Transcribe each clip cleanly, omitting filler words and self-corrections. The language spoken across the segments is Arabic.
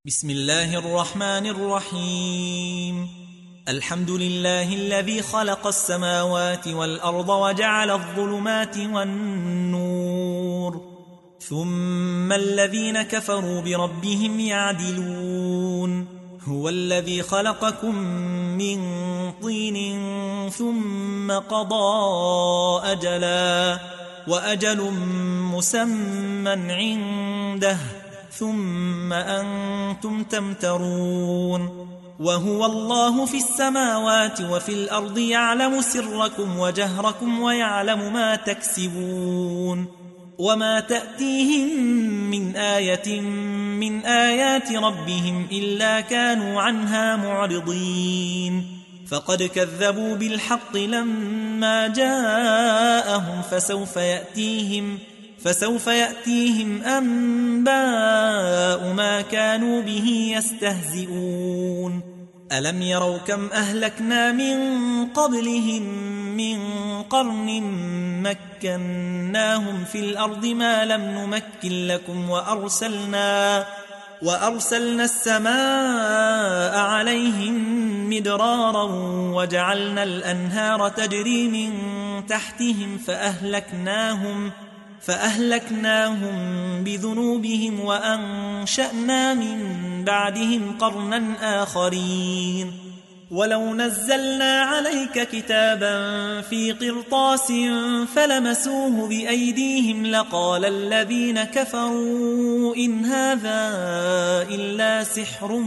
بسم الله الرحمن الرحيم. الحمد لله الذي خلق السماوات والأرض وجعل الظلمات والنور، ثم الذين كفروا بربهم يعدلون. هو الذي خلقكم من طين ثم قضى أجلا وأجل مسمى عنده ثم أنتم تمترون. وهو الله في السماوات وفي الأرض يعلم سركم وجهركم ويعلم ما تكسبون. وما تأتيهم من آية من آيات ربهم إلا كانوا عنها معرضين. فقد كذبوا بالحق لما جاءهم فسوف يأتيهم أنباء ما كانوا به يستهزئون. ألم يروا كم أهلكنا من قبلهم من قرن مكناهم في الأرض ما لم نمكن لكم وأرسلنا السماء عليهم مدرارا وجعلنا الأنهار تجري من تحتهم فأهلكناهم بذنوبهم وأنشأنا من بعدهم قرنا آخرين. ولو نزلنا عليك كتابا في قرطاس فلمسوه بأيديهم لقال الذين كفروا إن هذا إلا سحر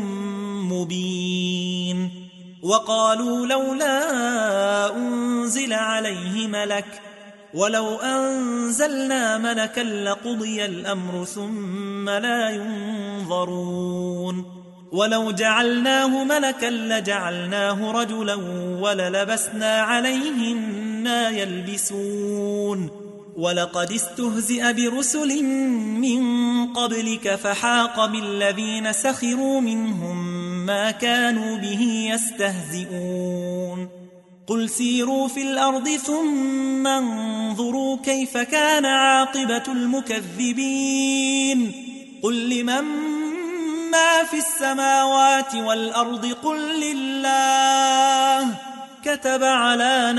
مبين. وقالوا لولا أنزل عليه ملك ولو أنزلنا ملكا لقضي الأمر ثم لا ينظرون. ولو جعلناه ملكا لجعلناه رجلا وللبسنا عليهم ما يلبسون. ولقد استهزئ برسل من قبلك فحاق بالذين سخروا منهم ما كانوا به يستهزئون. قل سيروا في الأرض ثم انظروا كيف كان عاقبة المكذبين. قل لمن ما في السماوات والأرض قل لله كتب على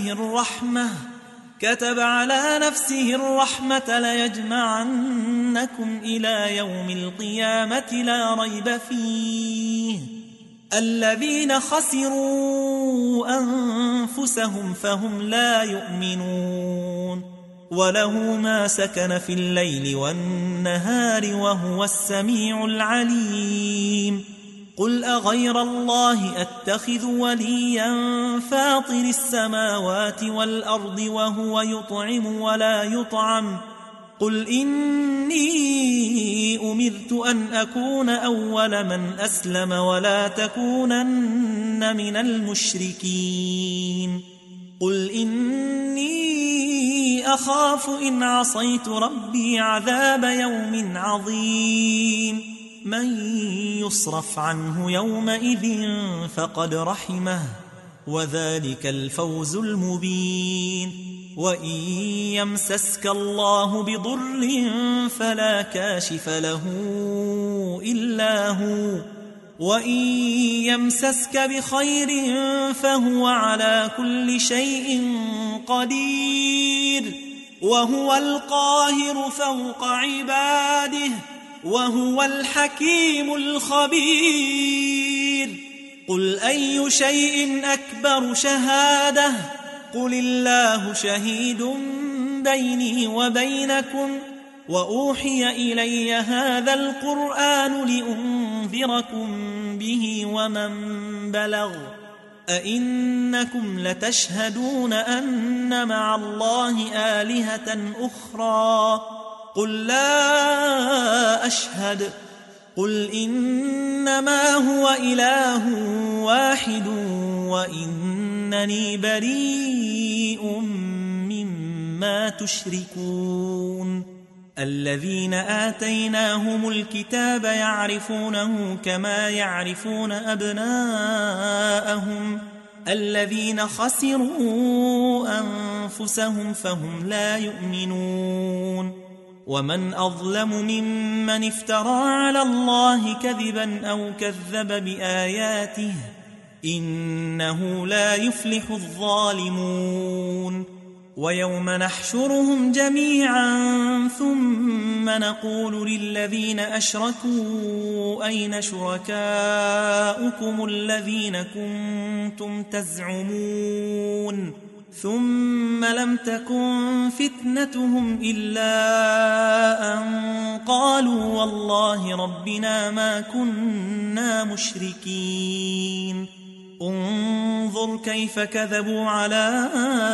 نفسه الرحمة ليجمعنكم إلى يوم القيامة لا ريب فيه. الذين خسروا أنفسهم فهم لا يؤمنون. وله ما سكن في الليل والنهار وهو السميع العليم. قل أغير الله أتخذ وليا فاطر السماوات والأرض وهو يطعم ولا يطعم. قل إني أمرت أن أكون أول من أسلم ولا تكونن من المشركين. قل إني أخاف إن عصيت ربي عذاب يوم عظيم. من يصرف عنه يومئذ فقد رحمه وذلك الفوز المبين. وإن يمسسك الله بضر فلا كاشف له إلا هو وإن يمسسك بخير فهو على كل شيء قدير. وهو القاهر فوق عباده وهو الحكيم الخبير. قل أي شيء أكبر شهادة قل الله شهيد بيني وبينكم وأوحي إلي هذا القرآن لأنذركم به ومن بلغ. أئنكم لتشهدون أن مع الله آلهة أخرى قل لا أشهد. قل إنما هو إله واحد وإنني بريء مما تشركون. الذين آتيناهم الكتاب يعرفونه كما يعرفون أبناءهم. الذين خسروا أنفسهم فهم لا يؤمنون. ومن أظلم ممن افترى على الله كذبا أو كذب بآياته إنه لا يفلح الظالمون ويوم نحشرهم جميعا ثم نقول للذين أشركوا أين شركاؤكم الذين كنتم تزعمون ثم لم تكن فتنتهم إلا أن قالوا والله ربنا ما كنا مشركين انظر كيف كذبوا على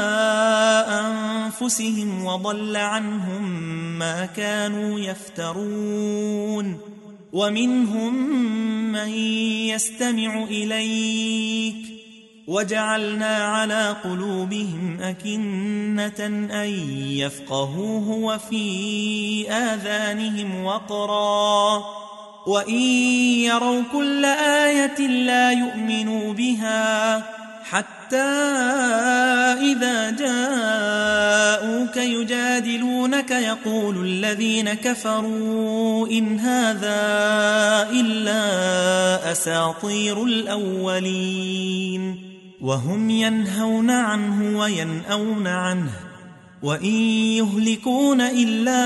أنفسهم وضل عنهم ما كانوا يفترون ومنهم من يستمع إليك وجعلنا على قلوبهم أكنة أن يفقهوه وفي آذانهم وقرا وإن يروا كل آية لا يؤمنوا بها حتى إذا جاءوك يجادلونك يقول الذين كفروا إن هذا إلا أساطير الأولين وهم ينهون عنه وينأون عنه وإن يهلكون إلا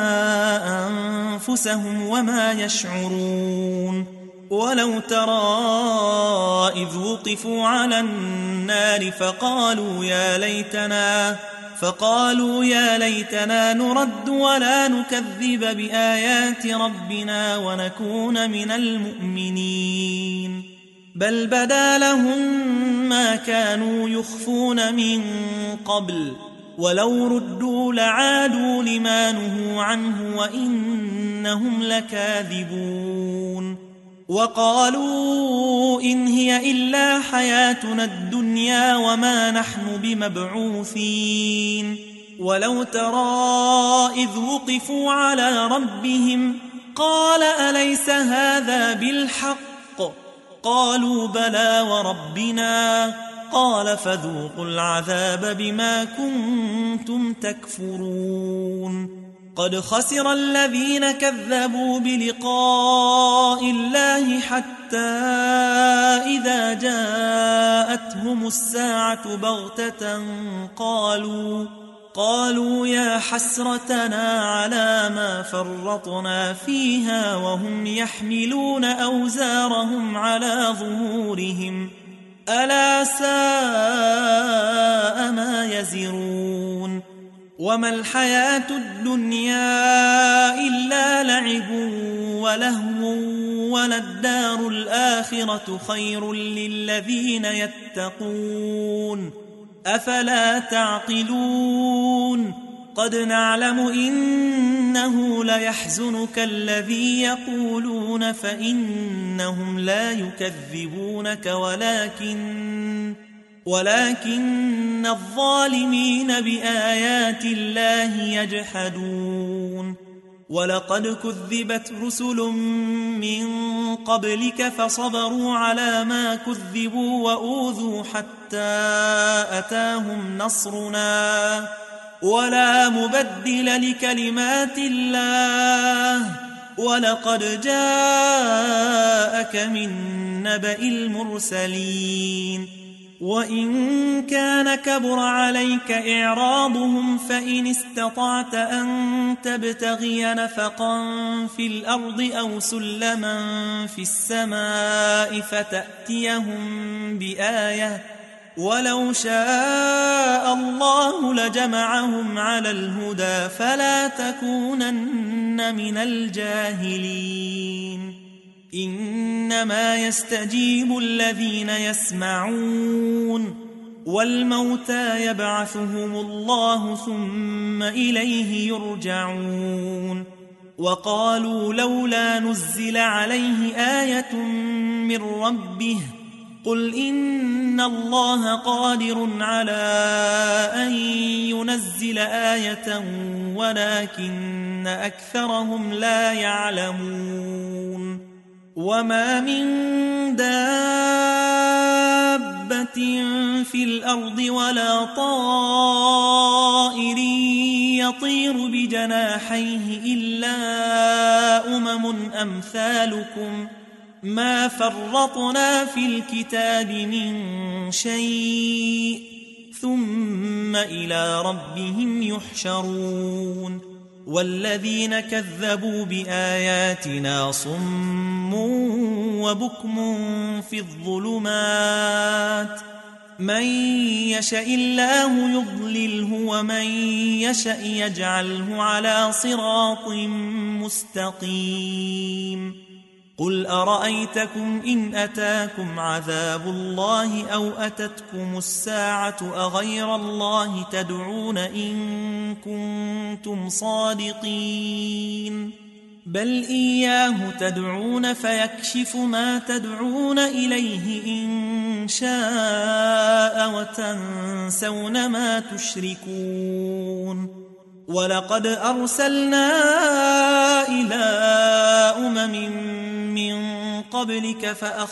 أنفسهم وما يشعرون ولو ترى إذ وقفوا على النار فقالوا يا ليتنا نرد ولا نكذب بآيات ربنا ونكون من المؤمنين بل بدا لهم ما كانوا يخفون من قبل ولو ردوا لعادوا لما نهوا عنه وإنهم لكاذبون وقالوا إن هي إلا حياتنا الدنيا وما نحن بمبعوثين ولو ترى إذ وقفوا على ربهم قال أليس هذا بالحق قالوا بلى وربنا قال فذوقوا العذاب بما كنتم تكفرون قد خسر الذين كذبوا بلقاء الله حتى إذا جاءتهم الساعة بغتة قالوا يا حسرتنا على ما فرطنا فيها وهم يحملون أوزارهم على ظهورهم ألا ساء ما يزرون وما الحياة الدنيا إلا لعب ولهو وللدار الآخرة خير للذين يتقون أفلا تعقلون قد نعلم إنه ليحزنك الذي يقولون فإنهم لا يكذبونك ولكن الظالمين بآيات الله يجحدون ولقد كذبت رسل من قبلك فصبروا على ما كذبوا وأوذوا حتى أتاهم نصرنا ولا مبدل لكلمات الله ولقد جاءك من نبأ المرسلين وإن كان كبر عليك إعراضهم فإن استطعت أن تبتغي نفقا في الأرض أو سلما في السماء فتأتيهم بآية ولو شاء الله لجمعهم على الهدى فلا تكونن من الجاهلين إنما يستجيب الذين يسمعون والموتى يبعثهم الله ثم إليه يرجعون وقالوا لولا نزل عليه آية من ربه قل إن الله قادر على أن ينزل آية ولكن أكثرهم لا يعلمون وما من دابة في الأرض ولا طائر يطير بجناحيه إلا أمثالكم ما فرطنا في الكتاب من شيء ثم إلى ربهم يحشرون والذين كذبوا بآياتنا صم وبكم في الظلمات من يشاء الله يضلله ومن يشاء يجعله على صراط مستقيم قل أرأيتكم إن أتاكم عذاب الله أو أتتكم الساعة أغير الله تدعون إن كنتم صادقين بل إياه تدعون فيكشف ما تدعون إليه إن شاء وتنسون ما تشركون ولقد أرسلنا إلى من قبلك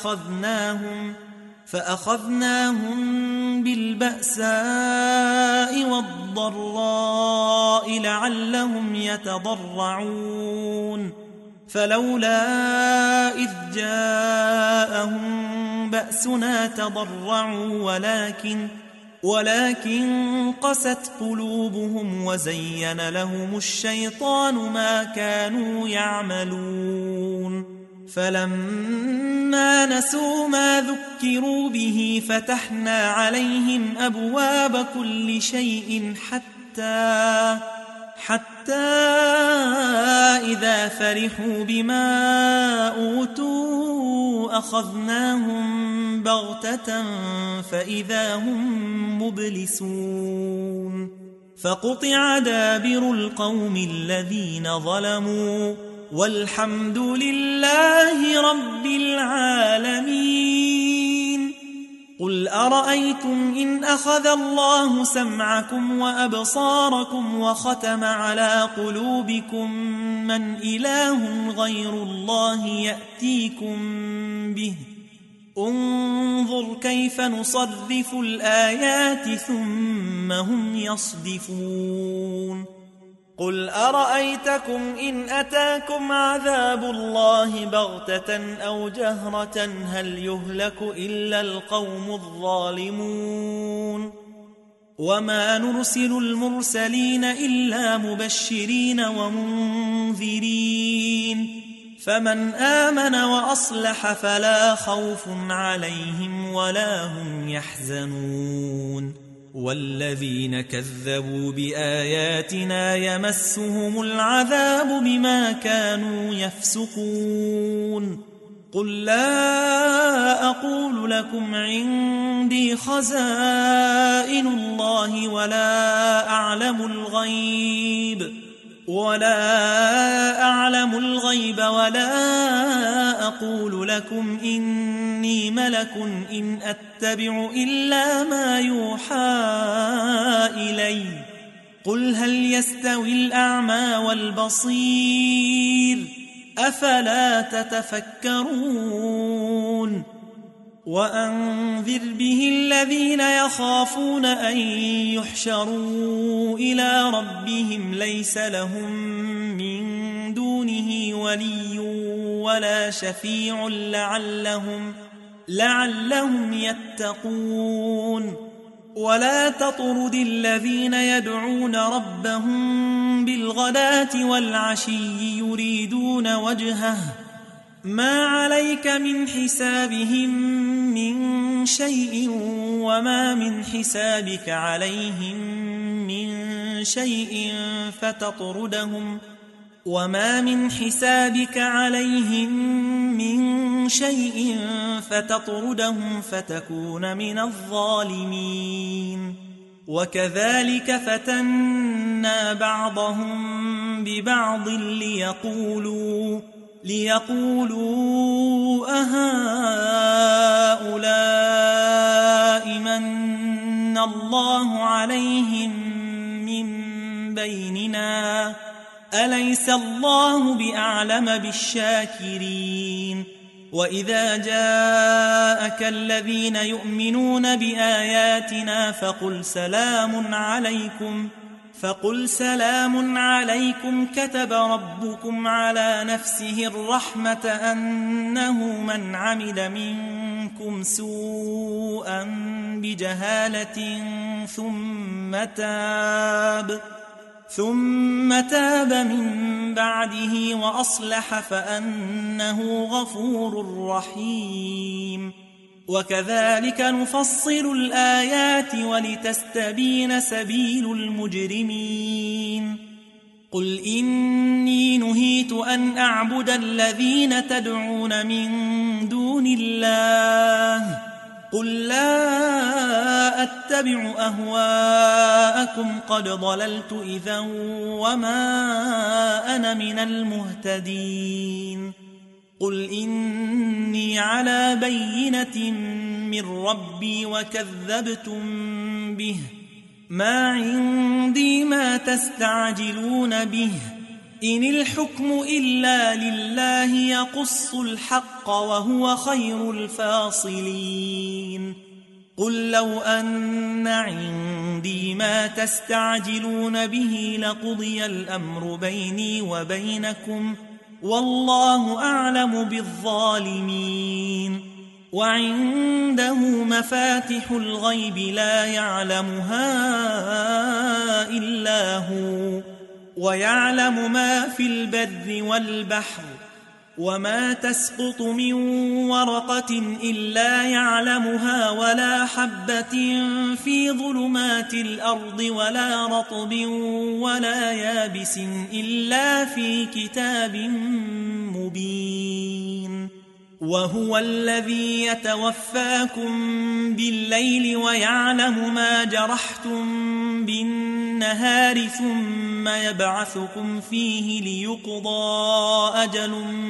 فأخذناهم بالبأساء والضراء لعلهم يتضرعون فلولا إذ جاءهم بأسنا تضرعوا ولكن قست قلوبهم وزين لهم الشيطان ما كانوا يعملون فلما نسوا ما ذكروا به فتحنا عليهم أبواب كل شيء حتى إذا فرحوا بما أوتوا أخذناهم بغتة فإذا هم مبلسون فقطع دابر القوم الذين ظلموا والحمد لله رب العالمين قل أرأيتم إن أخذ الله سمعكم وأبصاركم وختم على قلوبكم من إله غير الله يأتيكم به انظر كيف نصرف الآيات ثم هم يصدفون قل أرأيتكم إن أتاكم عذاب الله بغتة أو جهرة هل يهلك إلا القوم الظالمون وما نرسل المرسلين إلا مبشرين ومنذرين فمن آمن وأصلح فلا خوف عليهم ولا هم يحزنون والذين كذبوا بآياتنا يمسهم العذاب بما كانوا يفسقون قل لا أقول لكم عندي خزائن الله ولا أعلم الغيب ولا أقول لكم إني ملك إن أتبع إلا ما يوحى إلي قل هل يستوي الأعمى والبصير أفلا تتفكرون وأنذر به الذين يخافون أن يحشروا إلى ربهم ليس لهم من دونه ولي ولا شفيع لعلهم يتقون ولا تطرد الذين يدعون ربهم بالغداة والعشي يريدون وجهه ما عليك من حسابهم من شيء وما من حسابك عليهم من شيء فتطردهم فتكون من الظالمين وكذلك فتنا بعضهم ببعض ليقولوا أهؤلاء من الله عليهم من بيننا أليس الله بأعلم بالشاكرين وإذا جاءك الذين يؤمنون بآياتنا فقل سلام عليكم كتب ربكم على نفسه الرحمة أنه من عمل منكم سوءا بجهالة ثم تاب من بعده وأصلح فأنه غفور رحيم. وكذلك نفصل الآيات ولتستبين سبيل المجرمين. قل إني نهيت أن أعبد الذين تدعون من دون الله قل لا أتبع أهواءكم قد ضللت إذا وما أنا من المهتدين. قل إني على بينة من ربي وكذبتم به ما عندي ما تستعجلون به إن الحكم إلا لله يقص الحق وهو خير الفاصلين. قل لو أن عندي ما تستعجلون به لقضي الأمر بيني وبينكم والله أعلم بالظالمين. وعنده مفاتح الغيب لا يعلمها إلا هو ويعلم ما في البر والبحر وما تسقط من ورقة إلا يعلمها ولا حبة في ظلمات الأرض ولا رطب ولا يابس إلا في كتاب مبين. وهو الذي يتوفاكم بالليل ويعلم ما جرحتم بالنهار ثم يبعثكم فيه ليقضى أجل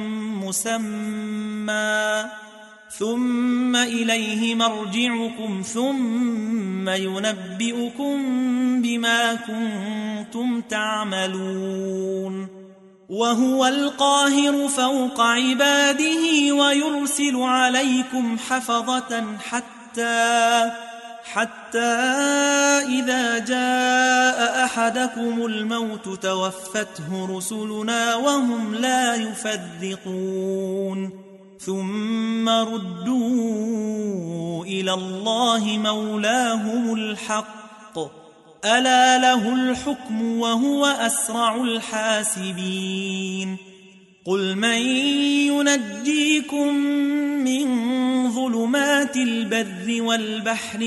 مسمى ثم إليه مرجعكم ثم ينبئكم بما كنتم تعملون. وهو القاهر فوق عباده ويرسل عليكم حفظة حتى إذا جاء أحدكم الموت توفته رسلنا وهم لا يفرطون ثم ردوا إلى الله مولاهم الحق ألا له الحكم وهو أسرع الحاسبين. قل من ينجيكم من ظلمات البر والبحر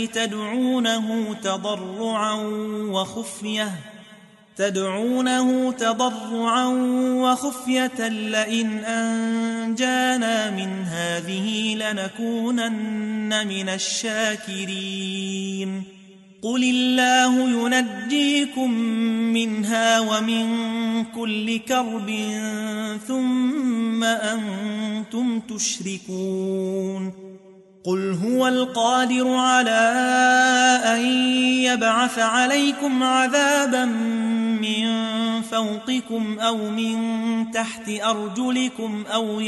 تدعونه تضرعا وخفية لئن أنجانا من هذه لنكونن من الشاكرين. قل الله ينجيكم منها ومن كل كرب ثم أنتم تشركون. قل هو القادر على أن يبعث عليكم عذابا من فوقكم أو من تحت أرجلكم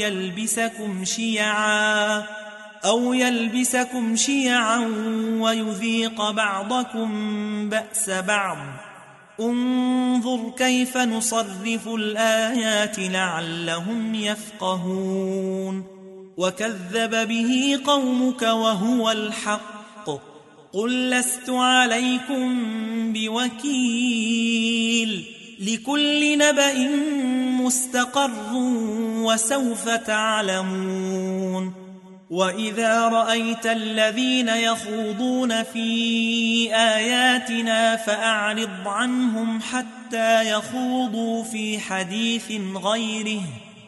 أو يلبسكم شيعا ويذيق بعضكم بأس بعض. انظر كيف نصرف الآيات لعلهم يفقهون. وكذب به قومك وهو الحق قل لست عليكم بوكيل لكل نبأ مستقر وسوف تعلمون. وإذا رأيت الذين يخوضون في آياتنا فأعرض عنهم حتى يخوضوا في حديث غيره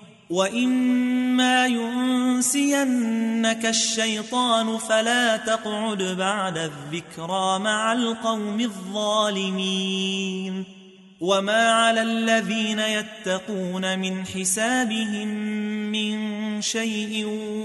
وإما ينسينك الشيطان فلا تقعد بعد الذكرى مع القوم الظالمين. وما على الذين يتقون من حسابهم من شيء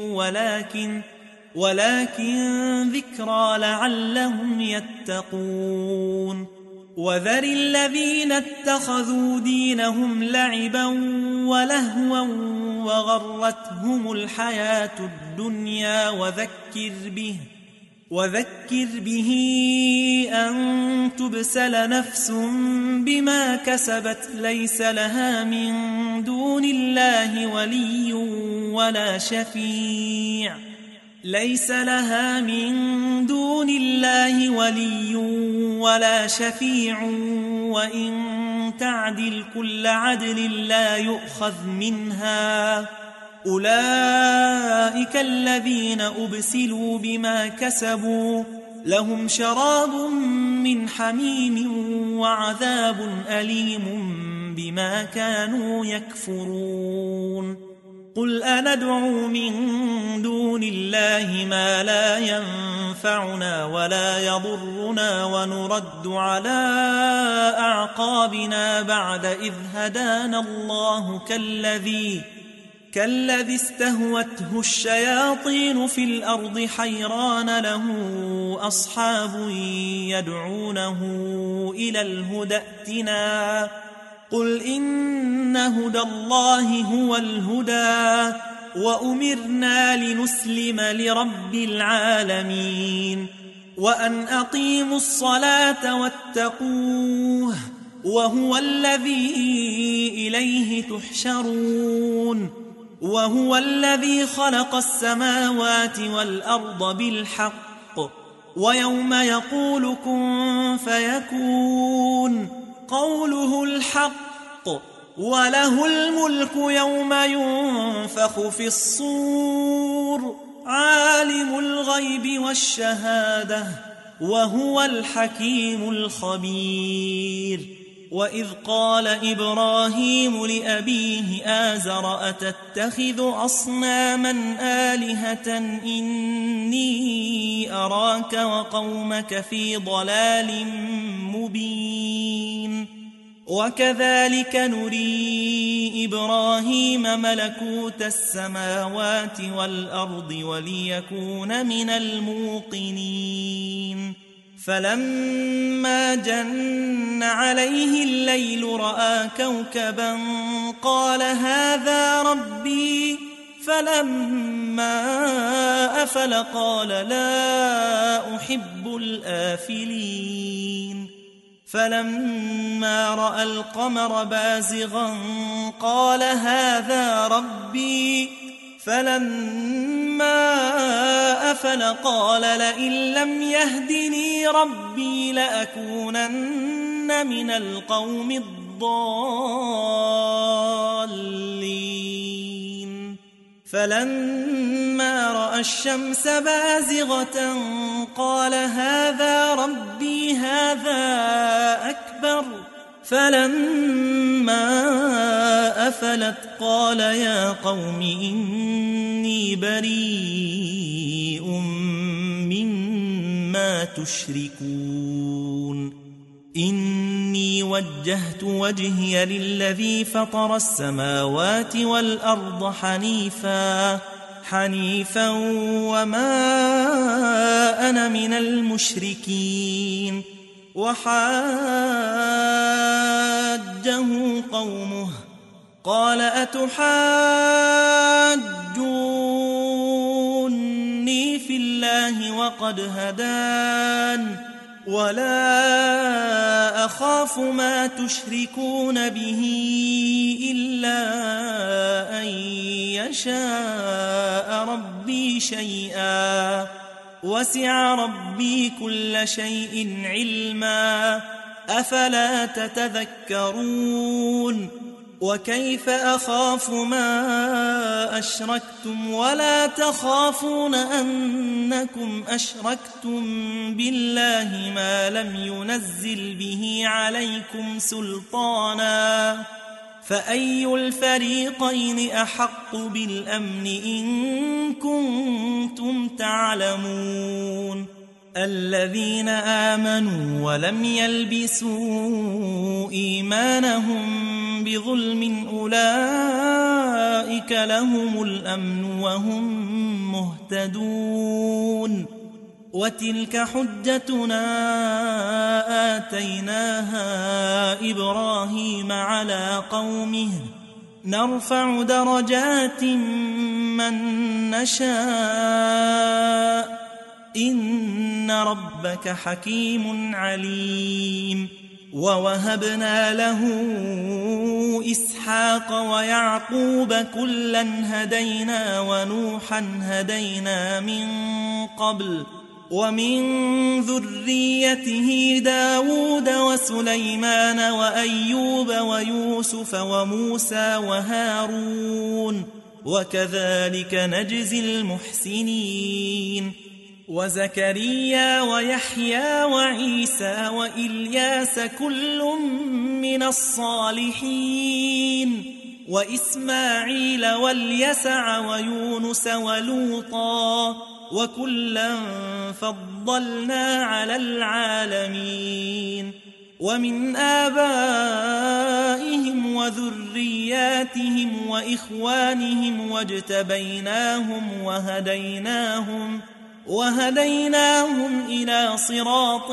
ولكن ذكرى لعلهم يتقون. وذر الذين اتخذوا دينهم لعبا ولهوا وغرتهم الحياة الدنيا وذكر به أن تبسل نفس بما كسبت ليس لها من دون الله ولي ولا شفيع وإن تعدل كل عدل لا يؤخذ منها أولئك الذين أبسلوا بما كسبوا لهم شراب من حميم وعذاب أليم بما كانوا يكفرون قل أندعو من دون الله ما لا ينفعنا ولا يضرنا ونرد على أعقابنا بعد إذ هدانا الله كالذي استهوته الشياطين في الأرض حيران له أصحاب يدعونه إلى الهدى ائتنا قل إن هدى الله هو الهدى وأمرنا لنسلم لرب العالمين وأن أقيموا الصلاة واتقوه وهو الذي إليه تحشرون وهو الذي خلق السماوات والأرض بالحق ويوم يقول كن فيكون قوله الحق وله الملك يوم ينفخ في الصور عالم الغيب والشهادة وهو الحكيم الخبير وإذ قال إبراهيم لأبيه آزر أتتخذ أصناما آلهة إني أراك وقومك في ضلال مبين وكذلك نري إبراهيم ملكوت السماوات والأرض وليكون من الموقنين فلما جن عليه الليل رأى كوكبا قال هذا ربي فلما أفل قال لا أحب الآفلين فلما رأى القمر بازغا قال هذا ربي فلما أفل قال لئن لم يهدني ربي لأكونن من القوم الضالين فلما رأى الشمس بازغة قال هذا ربي هذا أكبر فلما أفلت قال يا قوم إني بريء مما تشركون إني وجهت وجهي للذي فطر السماوات والأرض حنيفا وما أنا من المشركين وحاجه قومه قال أتحاجوني في الله وقد هدان ولا أخاف ما تشركون به إلا أن يشاء ربي شيئا وسع ربي كل شيء علما أفلا تتذكرون وكيف أخاف ما أشركتم ولا تخافون أنكم أشركتم بالله ما لم ينزل به عليكم سلطانا فأي الفريقين أحق بالأمن إن كنتم تعلمون الذين آمنوا ولم يلبسوا إيمانهم بظلم أولئك لهم الأمن وهم مهتدون وتلك حجتنا آتيناها إبراهيم على قومه نرفع درجات من نشاء إن ربك حكيم عليم. ووهبنا له إسحاق ويعقوب كلا هدينا ونوحا هدينا من قبل ومن ذريته داود وسليمان وأيوب ويوسف وموسى وهارون وكذلك نجزي المحسنين. وزكريا ويحيى وعيسى وإلياس كل من الصالحين وإسماعيل واليسع ويونس ولوطا وكلا فضلنا على العالمين. ومن آبائهم وذرياتهم وإخوانهم واجتبيناهم وهديناهم إلى صراط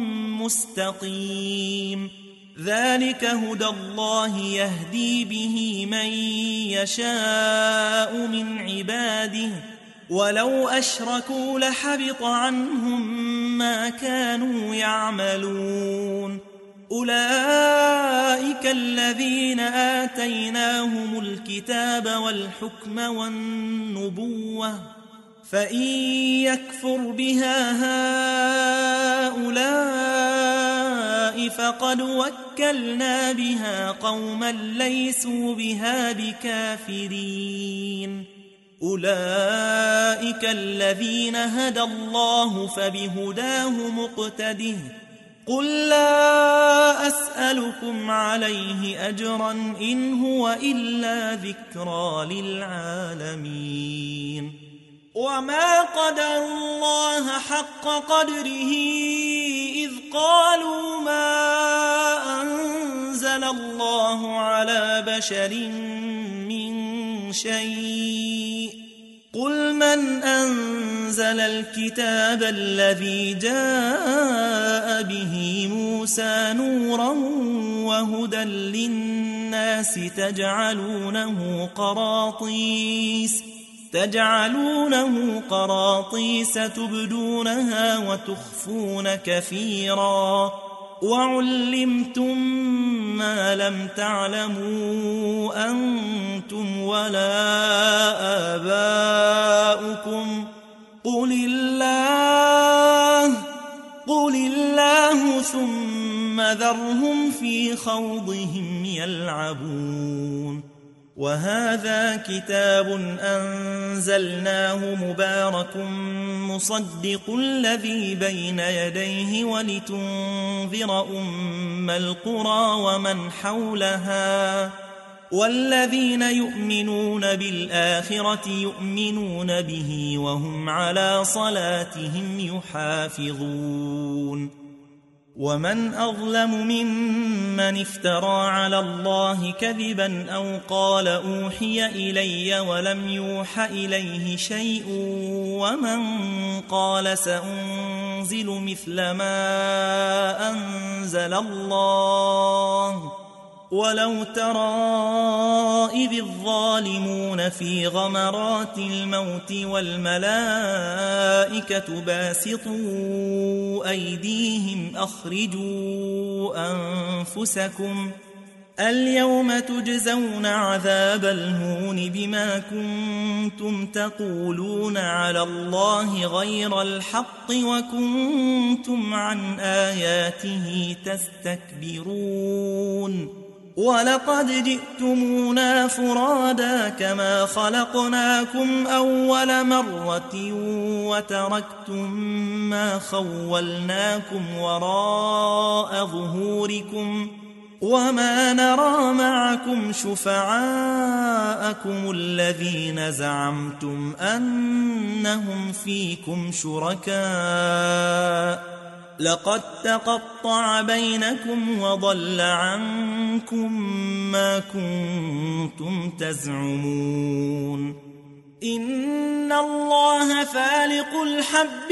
مستقيم. ذلك هدى الله يهدي به من يشاء من عباده ولو أشركوا لحبط عنهم ما كانوا يعملون. أولئك الذين آتيناهم الكتاب والحكم والنبوة فإن يكفر بها هؤلاء فقد وكلنا بها قوما ليسوا بها بكافرين. أولئك الذين هدى الله فبهداه مقتده. قل لا أسألكم عليه أجرا إن هو إلا ذكرى للعالمين. وما قدر الله حق قدره إذ قالوا ما أنزل الله على بشر من شيء. قل من أنزل الكتاب الذي جاء به موسى نورا وهدى للناس تجعلونه قراطيس تبدونها وتخفون كثيرا وعلمتم ما لم تعلموا أنتم ولا آباؤكم قل الله ثم ذرهم في خوضهم يلعبون. وهذا كتاب أنزلناه مبارك مصدق الذي بين يديه ولتنذر أم القرى ومن حولها والذين يؤمنون بالآخرة يؤمنون به وهم على صلاتهم يحافظون. ومن أظلم ممن افترى على الله كذبا أو قال أوحي إلي ولم يوح إليه شيء ومن قال سأنزل مثل ما أنزل الله. ولو ترى إذ الظالمون في غمرات الموت والملائكة باسطوا أيديهم أخرجوا أنفسكم اليوم تجزون عذاب الهون بما كنتم تقولون على الله غير الحق وكنتم عن آياته تستكبرون. ولقد جئتمونا فرادا كما خلقناكم أول مرة وتركتم ما خولناكم وراء ظهوركم وما نرى معكم شفعاءكم الذين زعمتم أنهم فيكم شركاء لقد تقطع بينكم وضل عنكم ما كنتم تزعمون. إن الله فالق الحب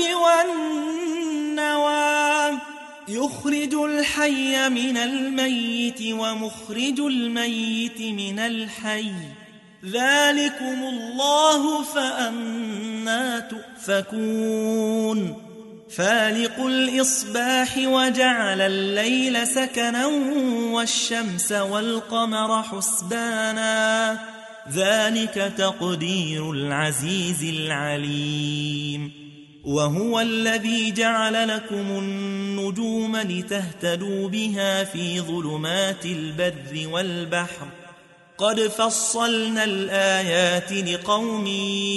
والنوى يخرج الحي من الميت ومخرج الميت من الحي ذلكم الله فأنتم أنا تؤفكون فالق الإصباح وجعل الليل سكنا والشمس والقمر حسبانا ذلك تقدير العزيز العليم وهو الذي جعل لكم النجوم لتهتدوا بها في ظلمات البر والبحر قد فصلنا الآيات لقوم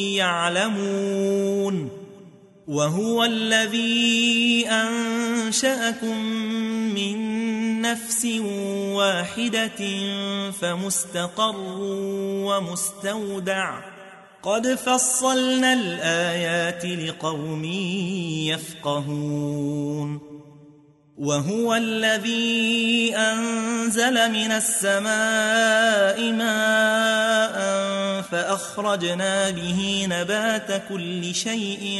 يعلمون وهو الذي أنشأكم من نفس واحدة فمستقر ومستودع قد فصلنا الآيات لقوم يفقهون وهو الذي أنزل من السماء ماء فأخرجنا به نبات كل شيء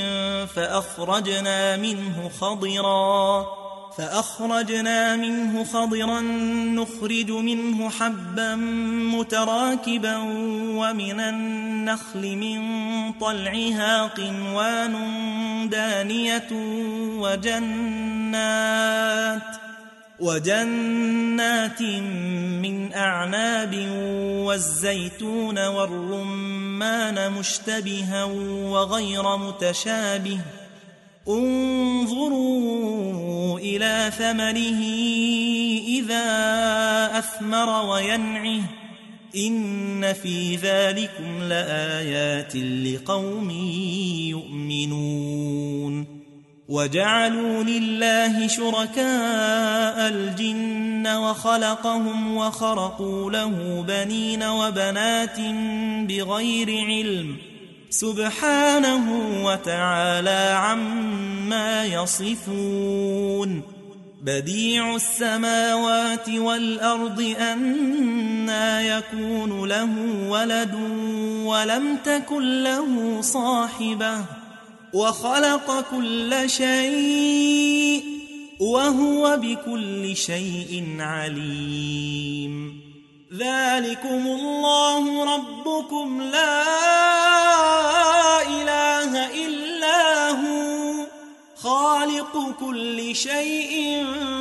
فأخرجنا منه خضرا نخرج منه حبا متراكبا ومن النخل من طلعها قنوان دانية وجنات من أعناب والزيتون والرمان مشتبها وغير متشابه انظروا إلى ثمره إذا أثمر وينعه إن في ذلكم لآيات لقوم يؤمنون وجعلوا لله شركاء الجن وخلقهم وخرقوا له بنين وبنات بغير علم سبحانه وتعالى عما يصفون بديع السماوات والأرض أنى يكون له ولد ولم تكن له صاحبة وخلق كل شيء وهو بكل شيء عليم ذلكم الله ربكم لا إله إلا هو خالق كل شيء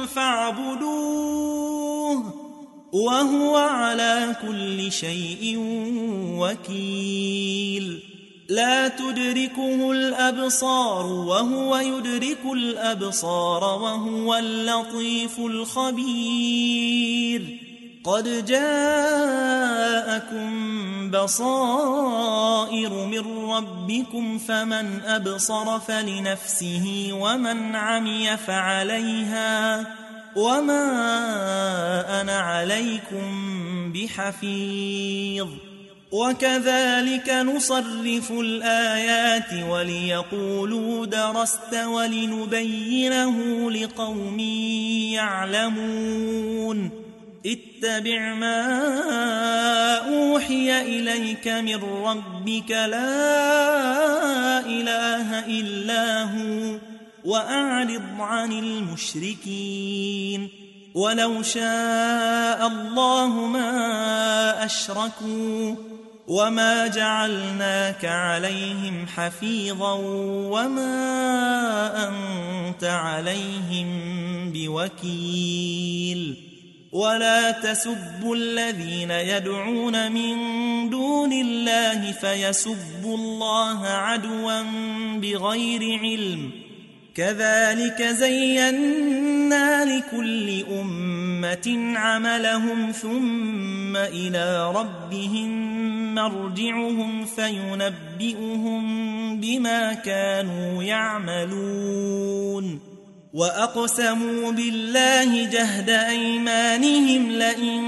فاعبدوه وهو على كل شيء وكيل لا تدركه الأبصار وهو يدرك الأبصار وهو اللطيف الخبير قد جاءكم بصائر من ربكم فمن أبصر فلنفسه ومن عمي فعليها وما أنا عليكم بحفيظ وكذلك نصرف الآيات وليقولوا درست ولنبينه لقوم يعلمون اتبع ما أوحي إليك من ربك لا إله إلا هو وأعرض عن المشركين ولو شاء الله ما أشركوا وما جعلناك عليهم حفيظا وما أنت عليهم بوكيل ولا تسبوا الذين يدعون من دون الله فيسبوا الله عدوا بغير علم كذلك زينا لكل أمة عملهم ثم إلى ربهم مرجعهم فينبئهم بما كانوا يعملون وأقسموا بالله جهد أيمانهم لئن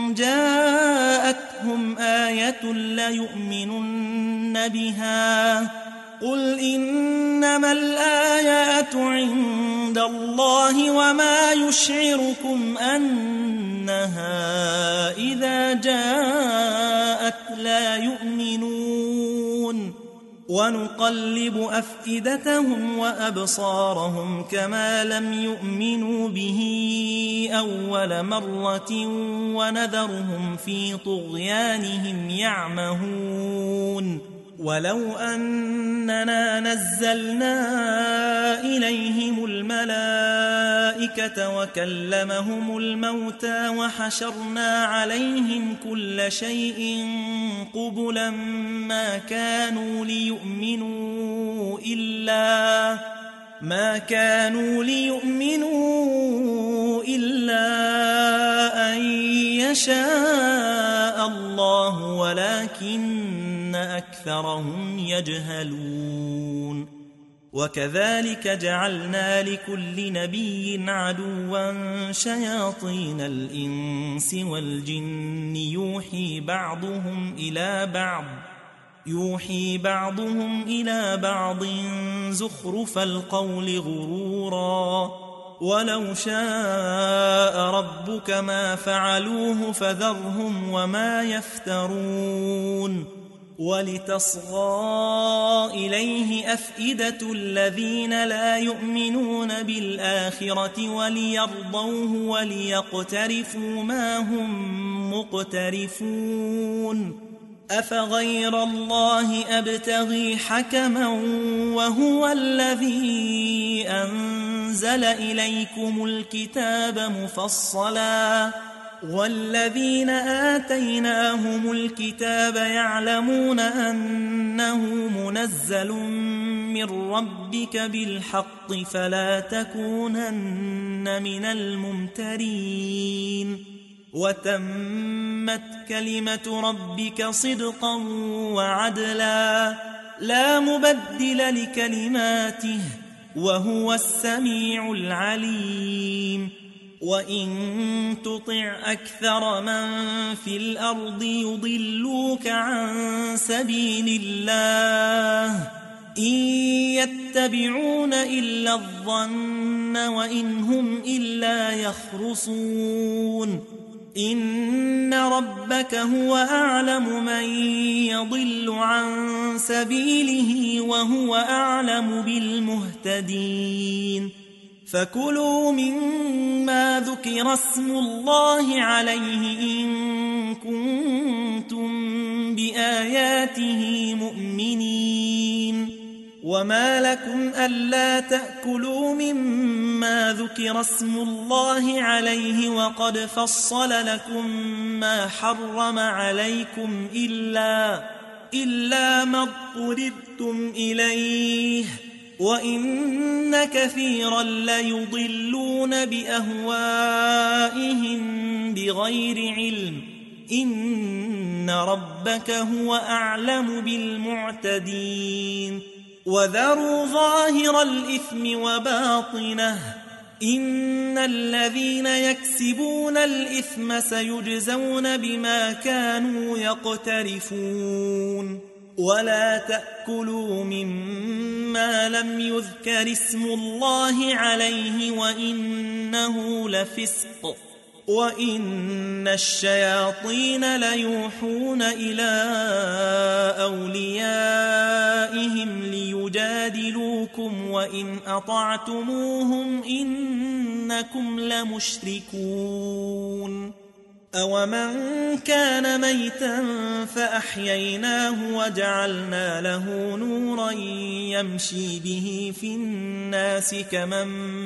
جاءتهم آية ليؤمنن بها قل إنما الآيات عند الله وما يشعركم أنها إذا جاءت لا يؤمنون ونقلب أفئدتهم وأبصارهم كما لم يؤمنوا به أول مرة ونذرهم في طغيانهم يعمهون ولو أننا نزلنا إليهم الملائكة وكلمهم الموتى وحشرنا عليهم كل شيء قبلا ما كانوا ليؤمنوا إلا أن يشاء الله ولكن أكثرهم يجهلون وكذلك جعلنا لكل نبي عدوا شياطين الإنس والجن يوحي بعضهم إلى بعض زخرف القول غرورا ولو شاء ربك ما فعلوه فذرهم وما يفترون ولتصغى إليه أفئدة الذين لا يؤمنون بالآخرة وليرضوه وليقترفوا ما هم مقترفون أفغير الله أبتغي حكما وهو الذي أنزل إليكم الكتاب مفصلا والذين آتيناهم الكتاب يعلمون أنه منزل من ربك بالحق فلا تكونن من الممترين وتمت كلمة ربك صدقا وعدلا لا مبدل لكلماته وهو السميع العليم وإن تطع أكثر من في الأرض يضلوك عن سبيل الله إن يتبعون إلا الظن وإن هم إلا يخرصون إن ربك هو أعلم من يضل عن سبيله وهو أعلم بالمهتدين فكلوا مما ذكر اسم الله عليه إن كنتم بآياته مؤمنين وما لكم ألا تأكلوا مما ذكر اسم الله عليه وقد فصل لكم ما حرم عليكم إلا ما اضطررتم إليه وإن كثيرا ليضلون بأهوائهم بغير علم إن ربك هو أعلم بالمعتدين وذروا ظاهر الإثم وباطنه إن الذين يكسبون الإثم سيجزون بما كانوا يقترفون ولا تأكلوا مما لم يذكر اسم الله عليه وإنه لفسق وإن الشياطين ليوحون إلى أوليائهم ليجادلوكم وإن أطعتموهم إنكم لمشركون أومن كان ميتا فأحييناه وجعلنا له نورا يمشي به في الناس كمن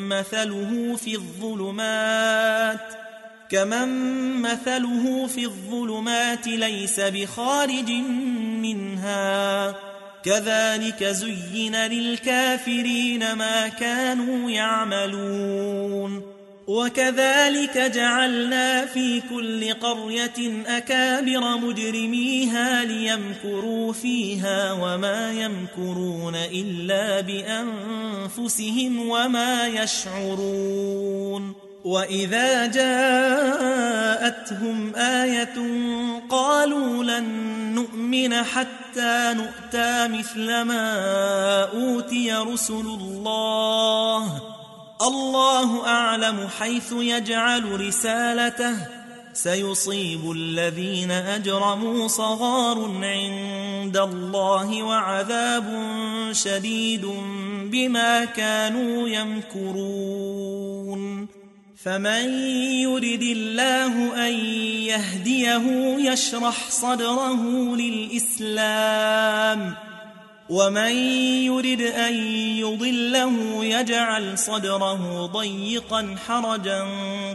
مثله في الظلمات ليس بخارج منها كذلك زين للكافرين ما كانوا يعملون وكذلك جعلنا في كل قرية أكابر مجرميها ليمكروا فيها وما يمكرون إلا بأنفسهم وما يشعرون وإذا جاءتهم آية قالوا لن نؤمن حتى نؤتى مثل ما أوتي رسل الله أعلم حيث يجعل رسالته سيصيب الذين أجرموا صغار عند الله وعذاب شديد بما كانوا يمكرون فمن يرد الله أن يهديه يشرح صدره للإسلام ومن يرد أن يضله يجعل صدره ضيقا حرجا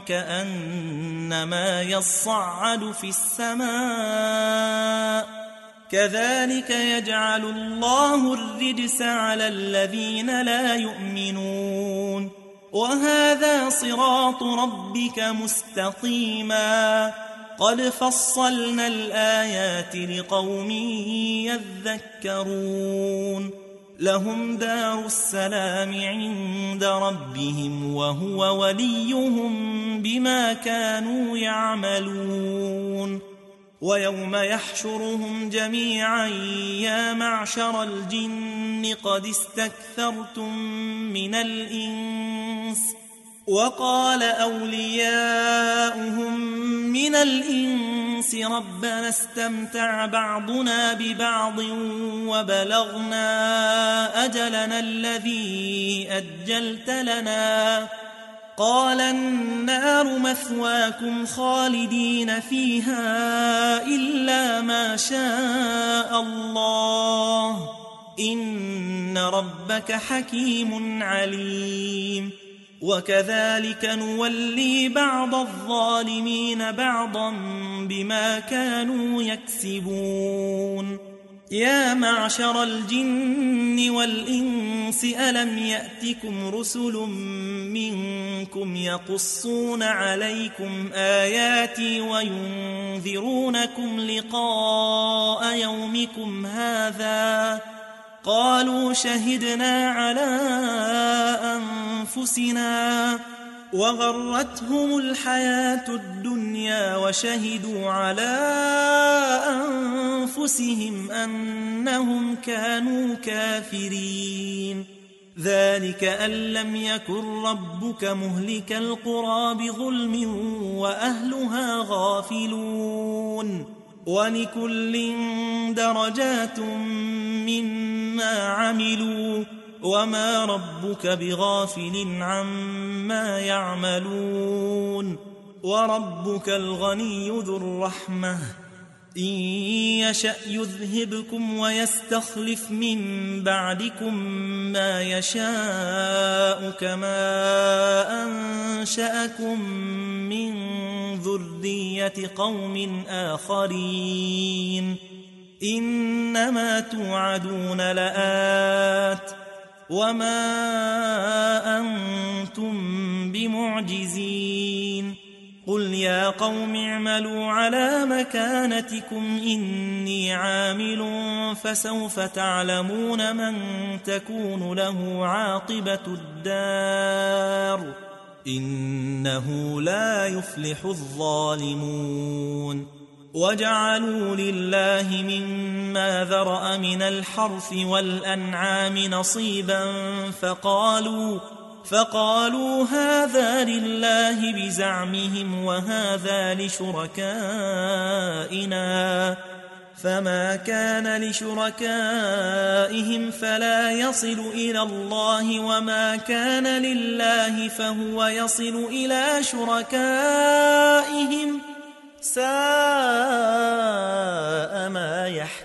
كأنما يصعد في السماء كذلك يجعل الله الرجس على الذين لا يؤمنون وهذا صراط ربك مستقيما قد فصلنا الآيات لقوم يذكرون لهم دار السلام عند ربهم وهو وليهم بما كانوا يعملون ويوم يحشرهم جميعا يا معشر الجن قد استكثرتم من الإنس وقال أولياؤهم من الإنس ربنا استمتع بعضنا ببعض وبلغنا أجلنا الذي أجلت لنا قال النار مثواكم خالدين فيها إلا ما شاء الله إن ربك حكيم عليم وكذلك نولي بعض الظالمين بعضا بما كانوا يكسبون يا معشر الجن والإنس ألم يأتكم رسل منكم يقصون عليكم آياتي وينذرونكم لقاء يومكم هذا قالوا شهدنا على أنفسنا وغرتهم الحياة الدنيا وشهدوا على أنفسهم أنهم كانوا كافرين ذلك أن لم يكن ربك مهلك القرى بظلم وأهلها غافلون ولكل درجات مما عملوا وما ربك بغافل عما يعملون وربك الغني ذو الرحمة إن يشأ يذهبكم ويستخلف من بعدكم ما يشاء كما أنشأكم من ذرية قوم آخرين إنما توعدون لآت وما أنتم بمعجزين قل يا قوم اعملوا على مكانتكم إني عامل فسوف تعلمون من تكون له عاقبة الدار إنه لا يفلح الظالمون وجعلوا لله مما ذرأ من الحرث والأنعام نصيبا فقالوا هذا لله بزعمهم وهذا لشركائنا فما كان لشركائهم فلا يصل إلى الله وما كان لله فهو يصل إلى شركائهم ساء ما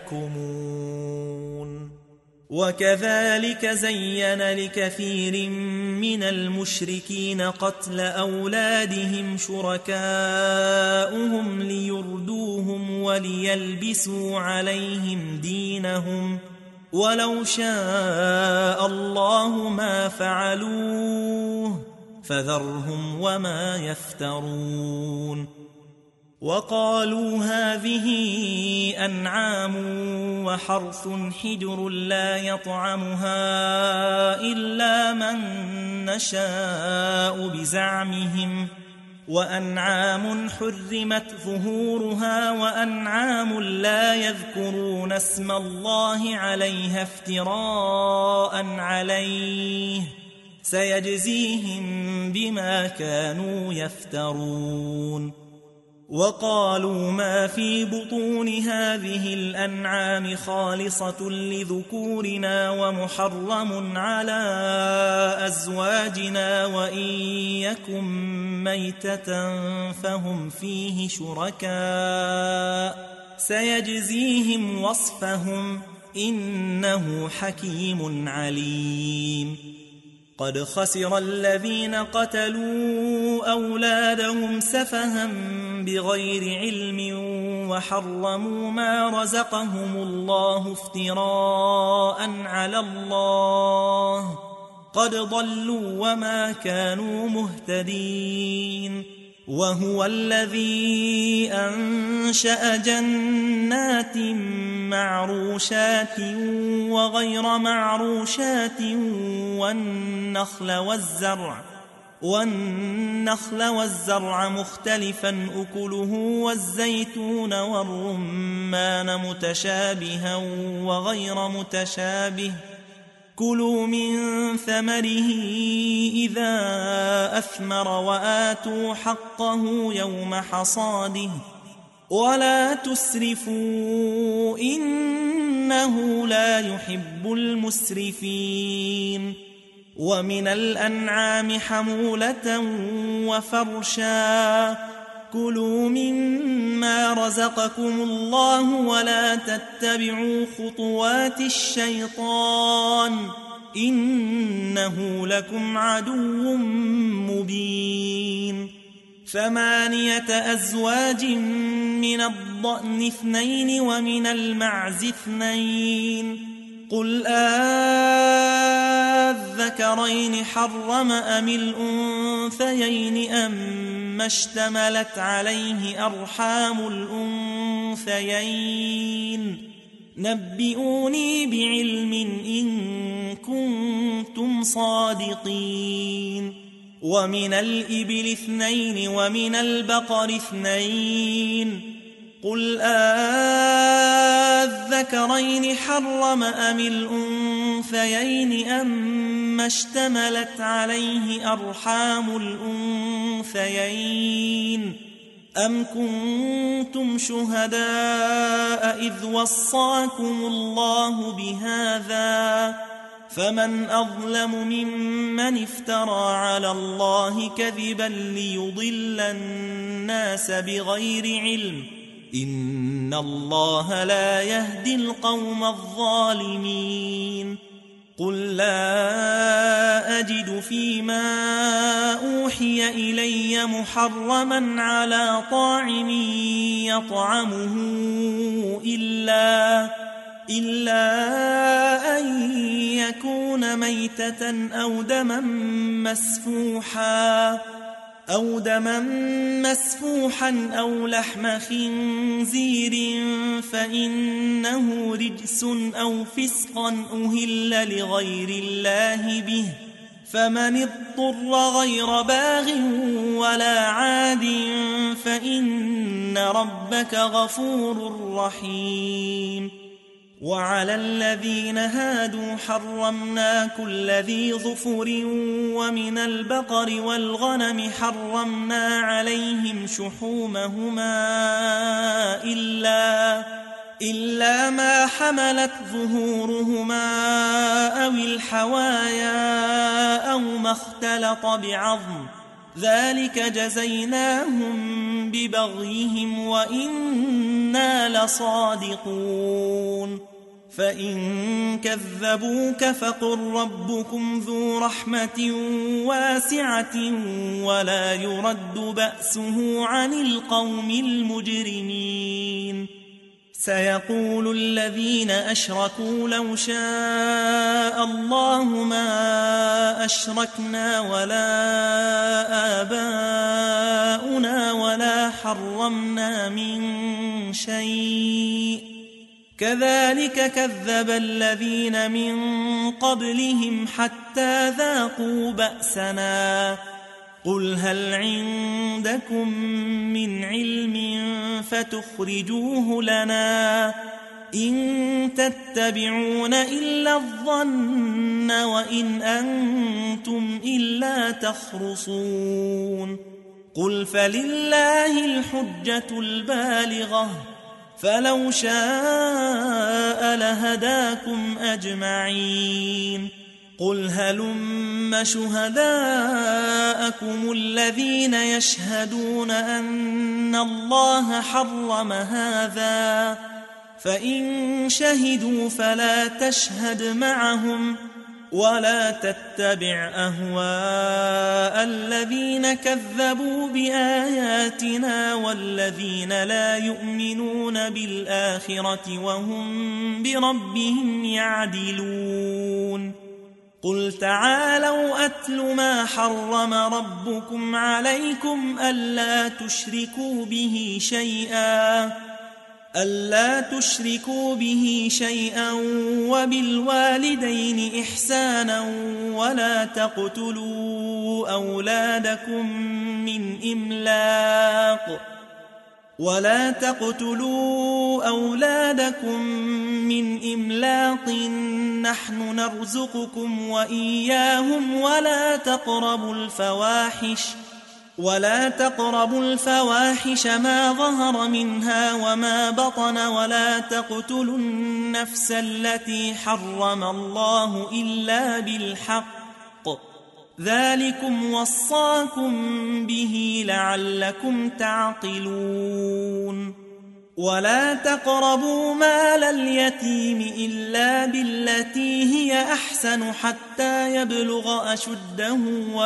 يحكمون وكذلك زين لكثير من المشركين قتل أولادهم شركاؤهم ليردوهم وليلبسوا عليهم دينهم ولو شاء الله ما فعلوه فذرهم وما يفترون وقالوا هذه أنعام وحرث حجر لا يطعمها إلا من نشاء بزعمهم وأنعام حرمت ظهورها وأنعام لا يذكرون اسم الله عليها افتراء عليه سيجزيهم بما كانوا يفترون وقالوا ما في بطون هذه الأنعام خالصة لذكورنا ومحرم على أزواجنا وإن يكن ميتة فهم فيه شركاء سيجزيهم وصفهم إنه حكيم عليم. قد خسر الذين قتلوا أولادهم سفها بغير علم وحرموا ما رزقهم الله افتراء على الله قد ضلوا وما كانوا مهتدين. وهو الذي أنشأ جنات معروشات وغير معروشات والنخل والزرع مختلفا أكله والزيتون والرمان متشابها وغير متشابه كلوا من ثمره إذا أثمر وآتوا حقه يوم حصاده ولا تسرفوا إنه لا يحب المسرفين. ومن الأنعام حمولة وفرشا كلوا مما رزقكم الله ولا تتبعوا خطوات الشيطان إنه لكم عدو مبين. 8 أزواج من الضأن 2 ومن المعز 2 قل الذكرين حرم أم الأنثيين أما اشتملت عليه أرحام الأنثيين نبئوني بعلم إن كنتم صادقين. ومن الإبل 2 ومن البقر 2 قل الذكرين حرم أم الأنثيين أما اشتملت عليه أرحام الأنثيين أم كنتم شهداء إذ وصاكم الله بهذا فمن أظلم ممن افترى على الله كذبا ليضل الناس بغير علم إن الله لا يهدي القوم الظالمين. قل لا أجد فيما أوحي إلي محرما على طاعم يطعمه إلا أن يكون ميتة أو دما مسفوحا أو لحم خنزير فإنه رجس أو فسقا أهل لغير الله به فمن اضطر غير باغ ولا عاد فإن ربك غفور رحيم. وعلى الذين هادوا حرمنا كل ذي ظفر ومن البقر والغنم حرمنا عليهم شحومهما إلا ما حملت ظهورهما أو الحوايا أو ما اختلط بعظم ذلك جزيناهم ببغيهم وإنا لصادقون. فإن كذبوك فقل ربكم ذو رحمة واسعة ولا يرد بأسه عن القوم المجرمين. سيقول الذين أشركوا لو شاء الله ما أشركنا ولا آباؤنا ولا حرمنا من شيء كذلك كذب الذين من قبلهم حتى ذاقوا بأسنا. قل هل عندكم من علم فتخرجوه لنا إن تتبعون إلا الظن وإن أنتم إلا تخرصون. قل فلله الحجة البالغة فلو شاء لهداكم أجمعين قل هلم شهداءكم الذين يشهدون أن الله حرم هذا فإن شهدوا فلا تشهد معهم ولا تتبع أهواء الذين كذبوا بآياتنا والذين لا يؤمنون بالآخرة وهم بربهم يعدلون قل تعالوا أتل ما حرم ربكم عليكم ألا تشركوا به شيئا وبالوالدين إحسانا ولا تقتلوا أولادكم من إملاق نحن نرزقكم وإياهم ولا تقربوا الفواحش ما ظهر منها وما بطن ولا تقتلوا النفس التي حرم الله إلا بالحق ذلكم وصاكم به لعلكم تعقلون ولا تقربوا مال اليتيم إلا بالتي هي أحسن حتى يبلغ أشده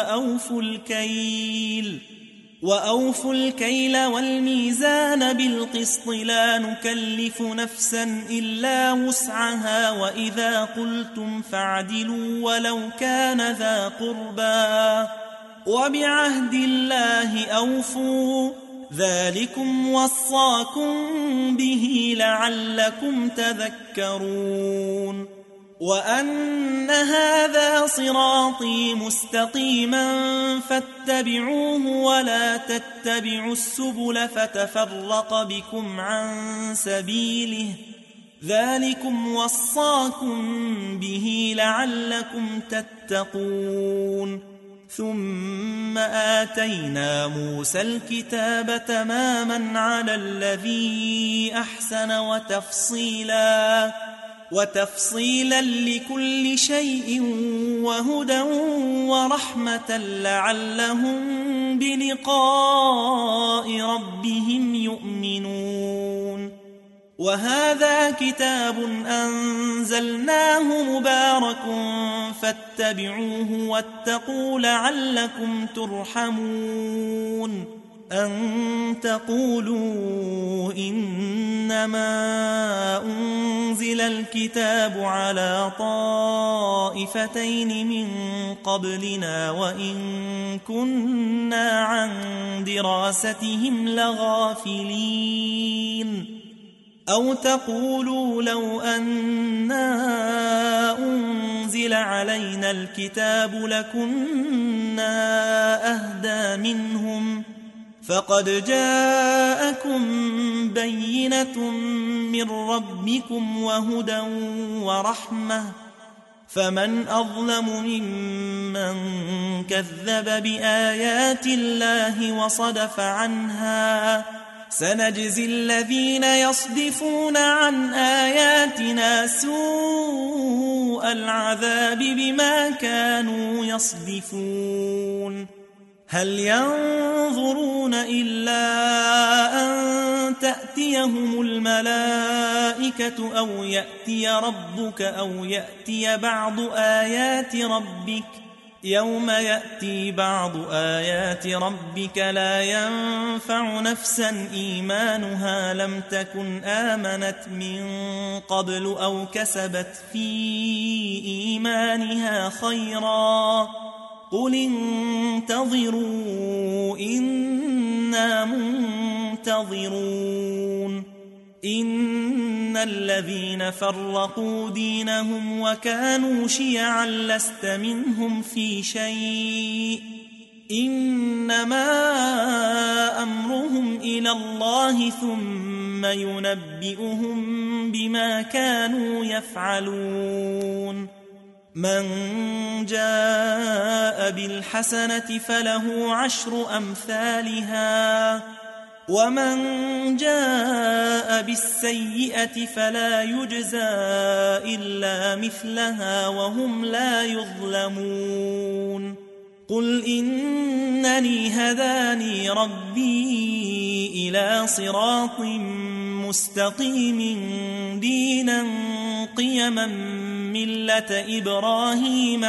وأوفوا الكيل والميزان بالقسط لا نكلف نفسا إلا وسعها وإذا قلتم فاعدلوا ولو كان ذا قربى وبعهد الله أوفوا ذلكم وصاكم به لعلكم تذكرون وأن هذا صراطي مستقيما فاتبعوه ولا تتبعوا السبل فتفرق بكم عن سبيله ذلكم وصاكم به لعلكم تتقون ثم آتينا موسى الكتاب تماما على الذي أحسن وتفصيلا لكل شيء وهدى ورحمة لعلهم بلقاء ربهم يؤمنون وهذا كتاب أنزلناه مبارك فاتبعوه واتقوا لعلكم ترحمون أن تقولوا إنما أنزل الكتاب على طائفتين من قبلنا وإن كنا عن دراستهم لغافلين أو تقولوا لو أنا أنزل علينا الكتاب لكنا أهدى منهم فقد جاءكم بينة من ربكم وهدى ورحمة فمن أظلم ممن كذب بآيات الله وصدف عنها سنجزي الذين يصدفون عن آياتنا سوء العذاب بما كانوا يصدفون هل ينظرون إلا أن تأتيهم الملائكة أو يأتي ربك أو يأتي بعض آيات ربك يوم يأتي بعض آيات ربك لا ينفع نفسا إيمانها لم تكن آمنت من قبل أو كسبت في إيمانها خيرا قل انتظروا إنا منتظرون إن الذين فرقوا دينهم وكانوا شيعا لست منهم في شيء إنما أمرهم إلى الله ثم ينبئهم بما كانوا يفعلون من جاء بالحسنة فله 10 أمثالها ومن جاء بالسيئة فلا يجزى إلا مثلها وهم لا يظلمون قل إنني هداني ربي إلى صراط مستقيم دينا قيما ملة إبراهيم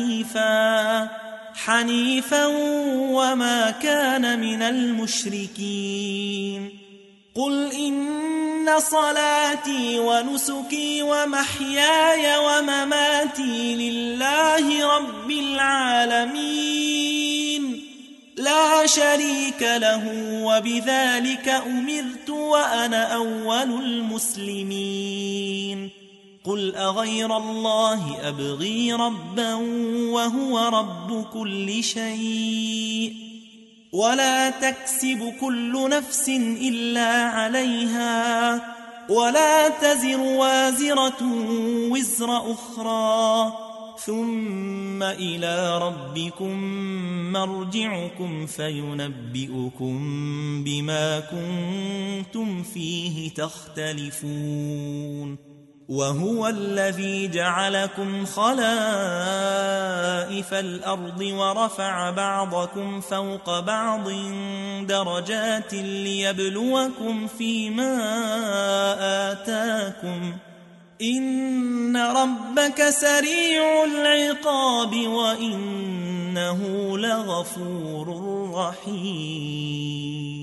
حنيفا وما كان من المشركين قل إن صلاتي ونسكي ومحياي ومماتي لله رب العالمين لا شريك له وبذلك أمرت وأنا أول المسلمين قل أغير الله أبغي ربا وهو رب كل شيء ولا تكسب كل نفس إلا عليها ولا تزر وازرة وزر أخرى ثم إلى ربكم مرجعكم فينبئكم بما كنتم فيه تختلفون وهو الذي جعلكم خلائف الأرض ورفع بعضكم فوق بعض درجات ليبلوكم فيما آتاكم إن ربك سريع العقاب وإنه لغفور رحيم